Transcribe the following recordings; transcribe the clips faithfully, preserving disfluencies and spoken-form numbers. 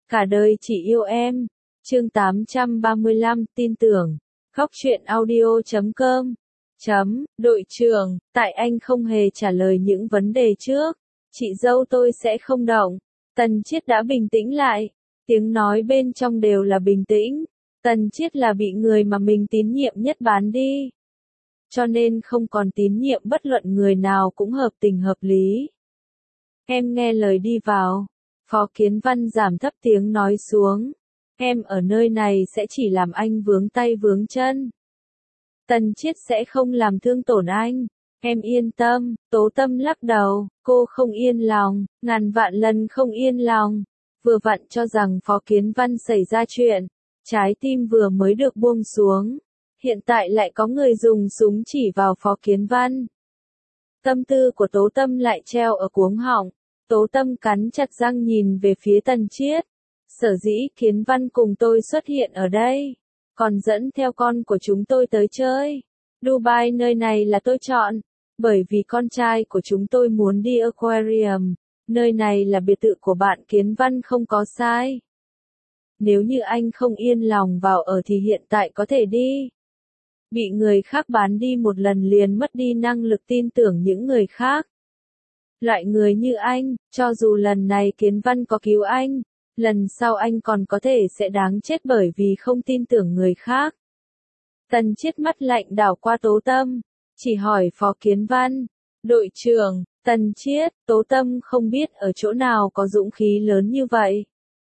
Cả đời chỉ yêu em. Chương tám trăm ba mươi lăm, tin tưởng. Khóc chuyện audio chấm com. Chấm, đội trưởng, tại anh không hề trả lời những vấn đề trước. Chị dâu tôi sẽ không động. Tần Chiết đã bình tĩnh lại. Tiếng nói bên trong đều là bình tĩnh. Tần Chiết là bị người mà mình tín nhiệm nhất bán đi. Cho nên không còn tín nhiệm bất luận người nào cũng hợp tình hợp lý. Em nghe lời đi vào. Phó Kiến Văn giảm thấp tiếng nói xuống. Em ở nơi này sẽ chỉ làm anh vướng tay vướng chân. Tần Chiết sẽ không làm thương tổn anh. Em yên tâm. Tố Tâm lắc đầu. Cô không yên lòng. Ngàn vạn lần không yên lòng. Vừa vặn cho rằng Phó Kiến Văn xảy ra chuyện. Trái tim vừa mới được buông xuống. Hiện tại lại có người dùng súng chỉ vào Phó Kiến Văn. Tâm tư của Tố Tâm lại treo ở cuống họng. Tố Tâm cắn chặt răng nhìn về phía Tần Chiết. Sở dĩ Kiến Văn cùng tôi xuất hiện ở đây. Còn dẫn theo con của chúng tôi tới chơi. Dubai nơi này là tôi chọn. Bởi vì con trai của chúng tôi muốn đi aquarium. Nơi này là biệt thự của bạn Kiến Văn không có sai. Nếu như anh không yên lòng vào ở thì hiện tại có thể đi. Bị người khác bán đi một lần liền mất đi năng lực tin tưởng những người khác. Loại người như anh, cho dù lần này Kiến Văn có cứu anh, lần sau anh còn có thể sẽ đáng chết bởi vì không tin tưởng người khác. Tần Chiết mắt lạnh đảo qua Tố Tâm, chỉ hỏi Phó Kiến Văn, đội trưởng, Tần Chiết, Tố Tâm không biết ở chỗ nào có dũng khí lớn như vậy.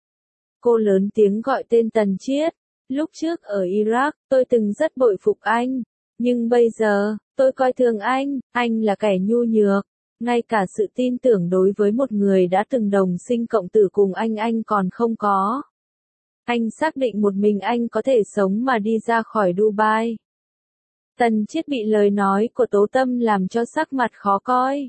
Cô lớn tiếng gọi tên Tần Chiết, lúc trước ở Iraq, tôi từng rất bội phục anh, nhưng bây giờ, tôi coi thường anh, anh là kẻ nhu nhược. Ngay cả sự tin tưởng đối với một người đã từng đồng sinh cộng tử cùng anh anh còn không có. Anh xác định một mình anh có thể sống mà đi ra khỏi Dubai. Tần Chiết bị lời nói của Tố Tâm làm cho sắc mặt khó coi.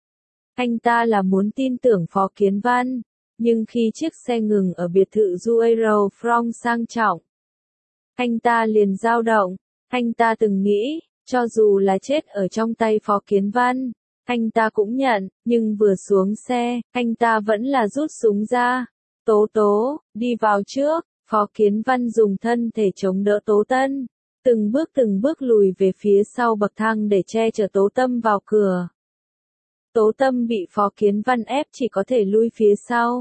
Anh ta là muốn tin tưởng Phó Kiến Văn, nhưng khi chiếc xe ngừng ở biệt thự Juero Frong sang trọng, anh ta liền dao động. Anh ta từng nghĩ, cho dù là chết ở trong tay Phó Kiến Văn, anh ta cũng nhận, nhưng vừa xuống xe, anh ta vẫn là rút súng ra. Tố Tố, đi vào trước. Phó Kiến Văn dùng thân thể chống đỡ Tố Tâm, từng bước từng bước lùi về phía sau bậc thang để che chở Tố Tâm vào cửa. Tố Tâm bị Phó Kiến Văn ép chỉ có thể lui phía sau.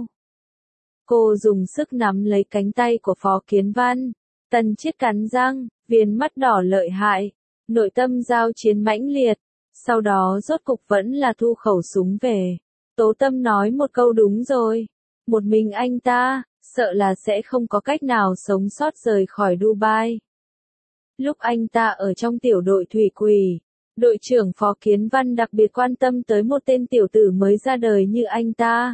Cô dùng sức nắm lấy cánh tay của Phó Kiến Văn. Tần Chiết cắn răng, viền mắt đỏ lợi hại, nội tâm giao chiến mãnh liệt. Sau đó rốt cục vẫn là thu khẩu súng về. Tố Tâm nói một câu đúng rồi. Một mình anh ta, sợ là sẽ không có cách nào sống sót rời khỏi Dubai. Lúc anh ta ở trong tiểu đội thủy quỷ, đội trưởng Phó Kiến Văn đặc biệt quan tâm tới một tên tiểu tử mới ra đời như anh ta.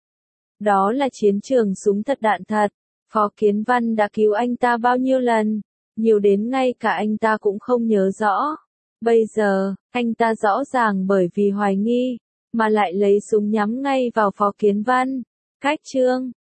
Đó là chiến trường súng thật đạn thật. Phó Kiến Văn đã cứu anh ta bao nhiêu lần, nhiều đến ngay cả anh ta cũng không nhớ rõ. Bây giờ, anh ta rõ ràng bởi vì hoài nghi, mà lại lấy súng nhắm ngay vào Phó Kiến Văn. Cách chương